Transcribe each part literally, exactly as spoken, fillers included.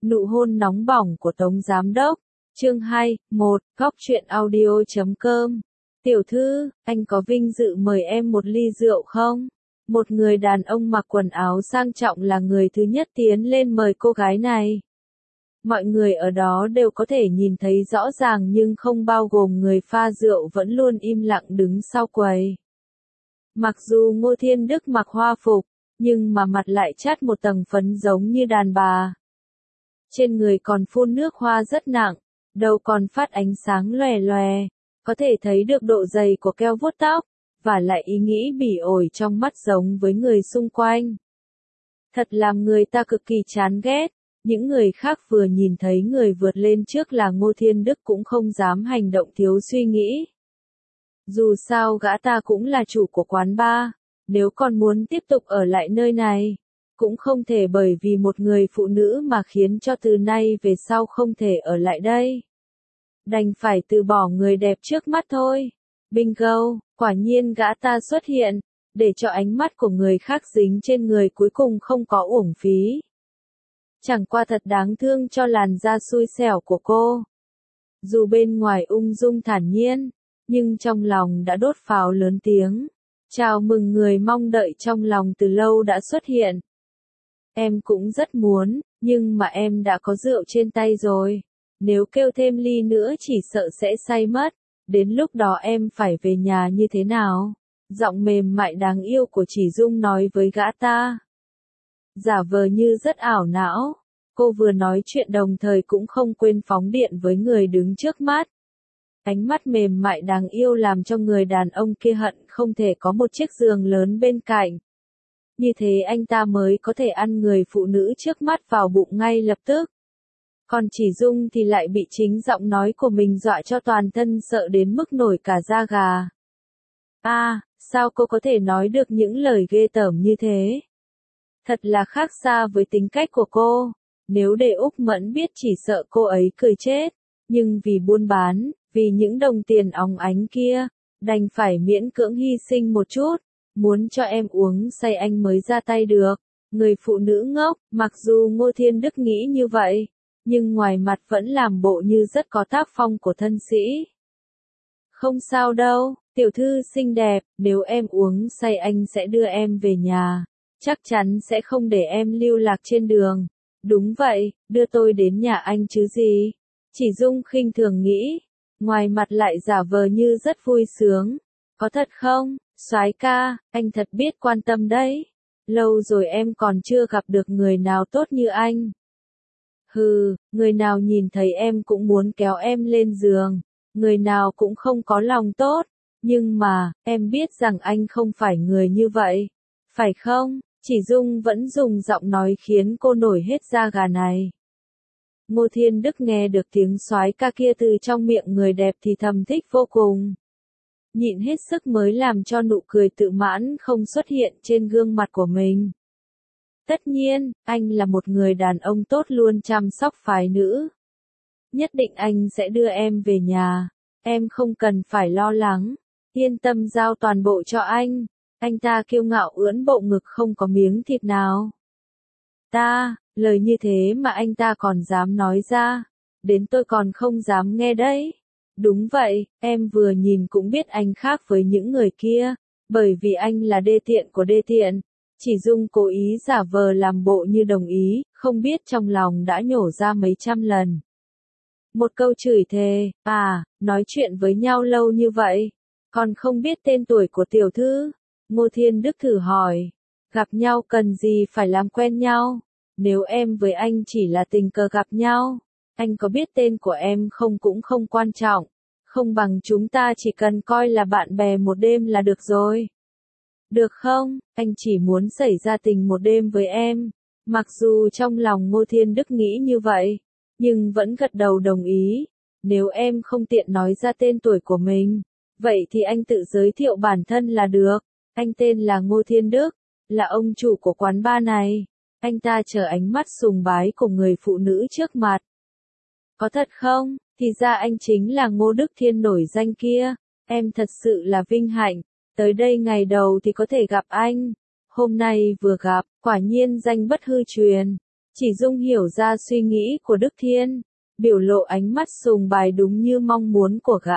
Nụ hôn nóng bỏng của Tống Giám Đốc. Chương hai, một, góc truyện audio.com. Tiểu thư, anh có vinh dự mời em một ly rượu không? Một người đàn ông mặc quần áo sang trọng là người thứ nhất tiến lên mời cô gái này. Mọi người ở đó đều có thể nhìn thấy rõ ràng nhưng không bao gồm người pha rượu vẫn luôn im lặng đứng sau quầy. Mặc dù Ngô Thiên Đức mặc hoa phục, nhưng mà mặt lại chát một tầng phấn giống như đàn bà. Trên người còn phun nước hoa rất nặng, đầu còn phát ánh sáng lòe lòe, có thể thấy được độ dày của keo vuốt tóc, và lại ý nghĩ bỉ ổi trong mắt giống với người xung quanh. Thật làm người ta cực kỳ chán ghét, những người khác vừa nhìn thấy người vượt lên trước là Ngô Thiên Đức cũng không dám hành động thiếu suy nghĩ. Dù sao gã ta cũng là chủ của quán bar, nếu còn muốn tiếp tục ở lại nơi này, cũng không thể bởi vì một người phụ nữ mà khiến cho từ nay về sau không thể ở lại đây. Đành phải từ bỏ người đẹp trước mắt thôi. Bingo, quả nhiên gã ta xuất hiện, để cho ánh mắt của người khác dính trên người cuối cùng không có uổng phí. Chẳng qua thật đáng thương cho làn da xui xẻo của cô. Dù bên ngoài ung dung thản nhiên, nhưng trong lòng đã đốt pháo lớn tiếng. Chào mừng người mong đợi trong lòng từ lâu đã xuất hiện. Em cũng rất muốn, nhưng mà em đã có rượu trên tay rồi. Nếu kêu thêm ly nữa chỉ sợ sẽ say mất. Đến lúc đó em phải về nhà như thế nào? Giọng mềm mại đáng yêu của Chỉ Dung nói với gã ta. Giả vờ như rất ảo não. Cô vừa nói chuyện đồng thời cũng không quên phóng điện với người đứng trước mắt. Ánh mắt mềm mại đáng yêu làm cho người đàn ông kia hận không thể có một chiếc giường lớn bên cạnh. Như thế anh ta mới có thể ăn người phụ nữ trước mắt vào bụng ngay lập tức. Còn Chỉ Dung thì lại bị chính giọng nói của mình dọa cho toàn thân sợ đến mức nổi cả da gà. A, à, sao cô có thể nói được những lời ghê tởm như thế? Thật là khác xa với tính cách của cô. Nếu để Úc Mẫn biết chỉ sợ cô ấy cười chết. Nhưng vì buôn bán, vì những đồng tiền óng ánh kia, đành phải miễn cưỡng hy sinh một chút. Muốn cho em uống say anh mới ra tay được. Người phụ nữ ngốc, mặc dù Ngô Thiên Đức nghĩ như vậy, nhưng ngoài mặt vẫn làm bộ như rất có tác phong của thân sĩ. Không sao đâu, tiểu thư xinh đẹp, nếu em uống say anh sẽ đưa em về nhà. Chắc chắn sẽ không để em lưu lạc trên đường. Đúng vậy, đưa tôi đến nhà anh chứ gì. Chỉ Dung khinh thường nghĩ, ngoài mặt lại giả vờ như rất vui sướng. Có thật không, soái ca, anh thật biết quan tâm đấy. Lâu rồi em còn chưa gặp được người nào tốt như anh. Hừ, người nào nhìn thấy em cũng muốn kéo em lên giường. Người nào cũng không có lòng tốt. Nhưng mà, em biết rằng anh không phải người như vậy. Phải không? Chỉ Dung vẫn dùng giọng nói khiến cô nổi hết da gà này. Ngô Thiên Đức nghe được tiếng soái ca kia từ trong miệng người đẹp thì thầm thích vô cùng. Nhịn hết sức mới làm cho nụ cười tự mãn không xuất hiện trên gương mặt của mình. Tất nhiên, anh là một người đàn ông tốt luôn chăm sóc phái nữ. Nhất định anh sẽ đưa em về nhà. Em không cần phải lo lắng. Yên tâm giao toàn bộ cho anh. Anh ta kiêu ngạo ưỡn bộ ngực không có miếng thịt nào. Ta, lời như thế mà anh ta còn dám nói ra. Đến tôi còn không dám nghe đấy. Đúng vậy, em vừa nhìn cũng biết anh khác với những người kia. Bởi vì anh là đê tiện của đê tiện. Chỉ Dung cố ý giả vờ làm bộ như đồng ý, không biết trong lòng đã nhổ ra mấy trăm lần. Một câu chửi thề, à, nói chuyện với nhau lâu như vậy. Còn không biết tên tuổi của tiểu thư? Ngô Thiên Đức thử hỏi. Gặp nhau cần gì phải làm quen nhau? Nếu em với anh chỉ là tình cờ gặp nhau, anh có biết tên của em không cũng không quan trọng. Không bằng chúng ta chỉ cần coi là bạn bè một đêm là được rồi. Được không, anh chỉ muốn xảy ra tình một đêm với em. Mặc dù trong lòng Ngô Thiên Đức nghĩ như vậy, nhưng vẫn gật đầu đồng ý. Nếu em không tiện nói ra tên tuổi của mình, vậy thì anh tự giới thiệu bản thân là được. Anh tên là Ngô Thiên Đức, là ông chủ của quán bar này. Anh ta chờ ánh mắt sùng bái của người phụ nữ trước mặt. Có thật không? Thì ra anh chính là Ngô Đức Thiên nổi danh kia. Em thật sự là vinh hạnh. Tới đây ngày đầu thì có thể gặp anh. Hôm nay vừa gặp, quả nhiên danh bất hư truyền. Chỉ Dung hiểu ra suy nghĩ của Đức Thiên, biểu lộ ánh mắt sùng bài đúng như mong muốn của gã.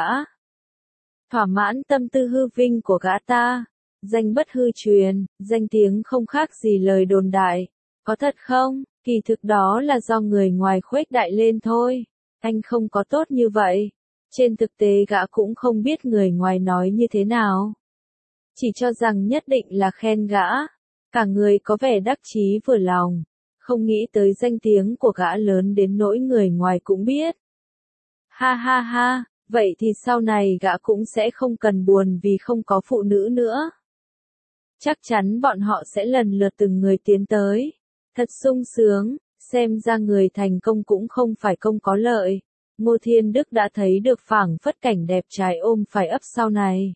Thỏa mãn tâm tư hư vinh của gã ta, danh bất hư truyền, danh tiếng không khác gì lời đồn đại. Có thật không? Kỳ thực đó là do người ngoài khuếch đại lên thôi. Anh không có tốt như vậy. Trên thực tế gã cũng không biết người ngoài nói như thế nào. Chỉ cho rằng nhất định là khen gã. Cả người có vẻ đắc chí vừa lòng. Không nghĩ tới danh tiếng của gã lớn đến nỗi người ngoài cũng biết. Ha ha ha, vậy thì sau này gã cũng sẽ không cần buồn vì không có phụ nữ nữa. Chắc chắn bọn họ sẽ lần lượt từng người tiến tới. Thật sung sướng, xem ra người thành công cũng không phải công có lợi. Ngô Thiên Đức đã thấy được phảng phất cảnh đẹp trai ôm phải ấp sau này.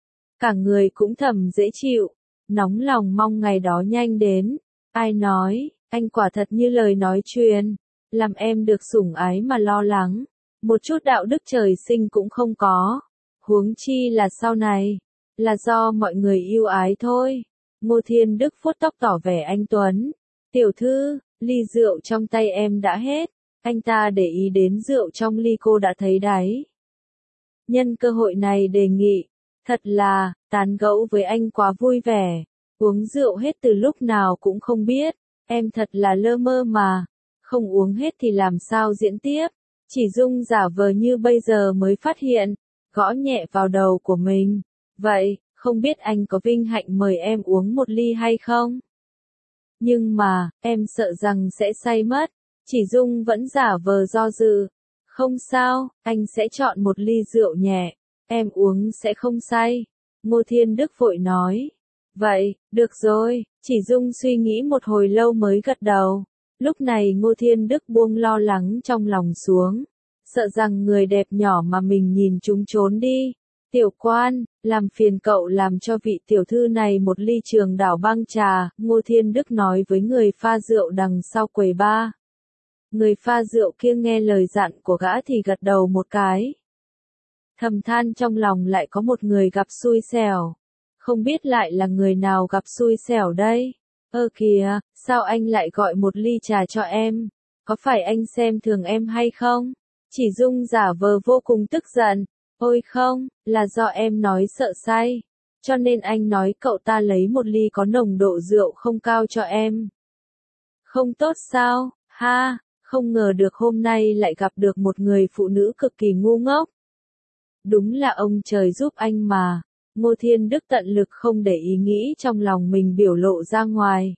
Cả người cũng thầm dễ chịu, nóng lòng mong ngày đó nhanh đến. Ai nói, anh quả thật như lời nói truyền, làm em được sủng ái mà lo lắng. Một chút đạo đức trời sinh cũng không có. Huống chi là sau này, là do mọi người yêu ái thôi. Ngô Thiên Đức vuốt tóc tỏ vẻ anh tuấn. Tiểu thư, ly rượu trong tay em đã hết. Anh ta để ý đến rượu trong ly cô đã thấy đáy. Nhân cơ hội này đề nghị, thật là, tán gẫu với anh quá vui vẻ. Uống rượu hết từ lúc nào cũng không biết. Em thật là lơ mơ mà. Không uống hết thì làm sao diễn tiếp. Chỉ Dung giả vờ như bây giờ mới phát hiện, gõ nhẹ vào đầu của mình. Vậy, không biết anh có vinh hạnh mời em uống một ly hay không? Nhưng mà, em sợ rằng sẽ say mất. Chỉ Dung vẫn giả vờ do dự. Không sao, anh sẽ chọn một ly rượu nhẹ. Em uống sẽ không say. Ngô Thiên Đức vội nói. Vậy, được rồi. Chỉ Dung suy nghĩ một hồi lâu mới gật đầu. Lúc này Ngô Thiên Đức buông lo lắng trong lòng xuống. Sợ rằng người đẹp nhỏ mà mình nhìn chúng trốn đi. Tiểu quan, làm phiền cậu làm cho vị tiểu thư này một ly Trường Đảo băng trà, Ngô Thiên Đức nói với người pha rượu đằng sau quầy bar. Người pha rượu kia nghe lời dặn của gã thì gật đầu một cái. Thầm than trong lòng lại có một người gặp xui xẻo. Không biết lại là người nào gặp xui xẻo đây? Ơ kìa, sao anh lại gọi một ly trà cho em? Có phải anh xem thường em hay không? Chỉ Dung giả vờ vô cùng tức giận. Ôi không, là do em nói sợ say. Cho nên anh nói cậu ta lấy một ly có nồng độ rượu không cao cho em. Không tốt sao? Ha, không ngờ được hôm nay lại gặp được một người phụ nữ cực kỳ ngu ngốc. Đúng là ông trời giúp anh mà. Ngô Thiên Đức tận lực không để ý nghĩ trong lòng mình biểu lộ ra ngoài.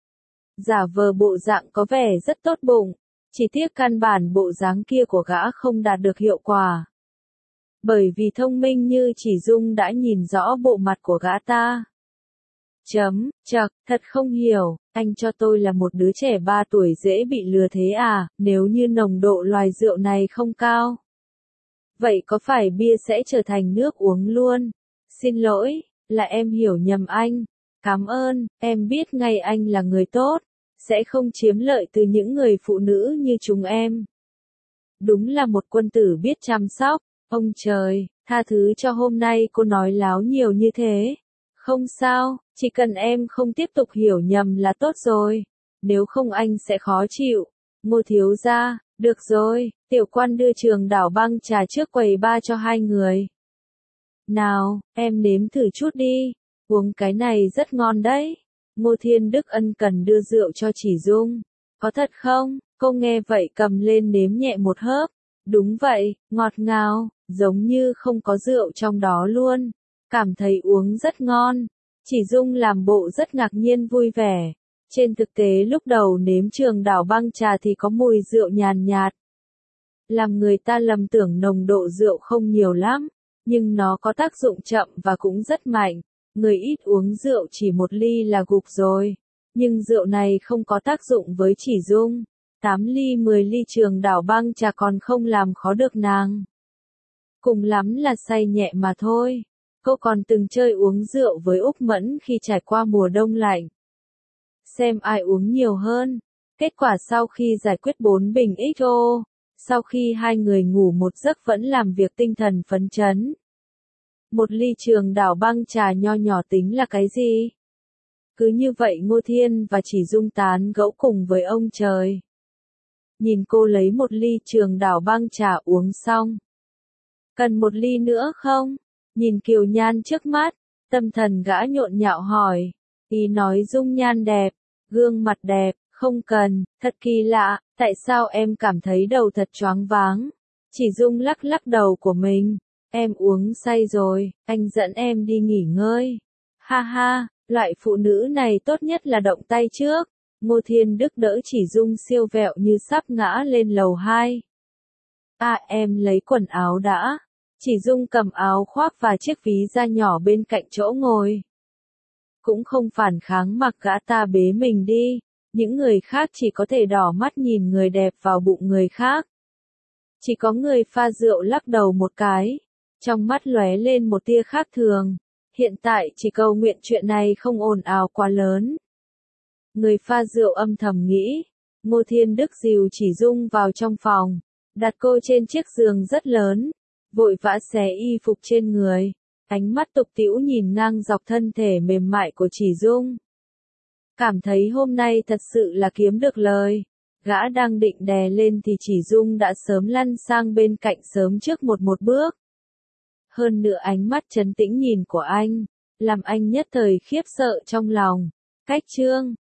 Giả vờ bộ dạng có vẻ rất tốt bụng. Chỉ tiếc căn bản bộ dáng kia của gã không đạt được hiệu quả. Bởi vì thông minh như Chỉ Dung đã nhìn rõ bộ mặt của gã ta. Chấm, chậc, thật không hiểu, anh cho tôi là một đứa trẻ ba tuổi dễ bị lừa thế à, nếu như nồng độ loài rượu này không cao. Vậy có phải bia sẽ trở thành nước uống luôn? Xin lỗi, là em hiểu nhầm anh. Cảm ơn, em biết ngay anh là người tốt, sẽ không chiếm lợi từ những người phụ nữ như chúng em. Đúng là một quân tử biết chăm sóc. Ông trời, tha thứ cho hôm nay cô nói láo nhiều như thế. Không sao, chỉ cần em không tiếp tục hiểu nhầm là tốt rồi. Nếu không anh sẽ khó chịu. Ngô thiếu gia, được rồi, tiểu quan đưa Trường Đảo băng trà trước quầy bar cho hai người. Nào, em nếm thử chút đi. Uống cái này rất ngon đấy. Ngô Thiên Đức ân cần đưa rượu cho Chỉ Dung. Có thật không? Cô nghe vậy cầm lên nếm nhẹ một hớp. Đúng vậy, ngọt ngào, giống như không có rượu trong đó luôn. Cảm thấy uống rất ngon. Chỉ Dung làm bộ rất ngạc nhiên vui vẻ. Trên thực tế lúc đầu nếm Trường Đảo băng trà thì có mùi rượu nhàn nhạt. Làm người ta lầm tưởng nồng độ rượu không nhiều lắm. Nhưng nó có tác dụng chậm và cũng rất mạnh. Người ít uống rượu chỉ một ly là gục rồi. Nhưng rượu này không có tác dụng với Chỉ Dung. tám ly mười ly Trường Đảo băng trà còn không làm khó được nàng. Cùng lắm là say nhẹ mà thôi. Cô còn từng chơi uống rượu với Úc Mẫn khi trải qua mùa đông lạnh. Xem ai uống nhiều hơn. Kết quả sau khi giải quyết bốn bình ích ô, sau khi hai người ngủ một giấc vẫn làm việc tinh thần phấn chấn. Một ly Trường Đảo băng trà nho nhỏ tính là cái gì? Cứ như vậy Ngô Thiên và Chỉ Dung tán gẫu cùng với ông trời. Nhìn cô lấy một ly Trường Đảo băng trà uống xong. Cần một ly nữa không? Nhìn Kiều Nhan trước mắt, tâm thần gã nhộn nhạo hỏi. Ý nói dung nhan đẹp, gương mặt đẹp, không cần, thật kỳ lạ, tại sao em cảm thấy đầu thật choáng váng? Chỉ Dung lắc lắc đầu của mình. Em uống say rồi, anh dẫn em đi nghỉ ngơi. Ha ha, loại phụ nữ này tốt nhất là động tay trước. Ngô Thiên Đức đỡ Chỉ Dung siêu vẹo như sắp ngã lên lầu hai. À em lấy quần áo đã. Chỉ Dung cầm áo khoác và chiếc ví da nhỏ bên cạnh chỗ ngồi. Cũng không phản kháng mặc gã ta bế mình đi. Những người khác chỉ có thể đỏ mắt nhìn người đẹp vào bụng người khác. Chỉ có người pha rượu lắc đầu một cái. Trong mắt lóe lên một tia khác thường. Hiện tại chỉ cầu nguyện chuyện này không ồn ào quá lớn. Người pha rượu âm thầm nghĩ. Ngô Thiên Đức dìu Chỉ Dung vào trong phòng. Đặt cô trên chiếc giường rất lớn. Vội vã xé y phục trên người. Ánh mắt tục tĩu nhìn ngang dọc thân thể mềm mại của Chỉ Dung. Cảm thấy hôm nay thật sự là kiếm được lời. Gã đang định đè lên thì Chỉ Dung đã sớm lăn sang bên cạnh sớm trước một một bước. Hơn nữa ánh mắt trấn tĩnh nhìn của anh, làm anh nhất thời khiếp sợ trong lòng. Cách chương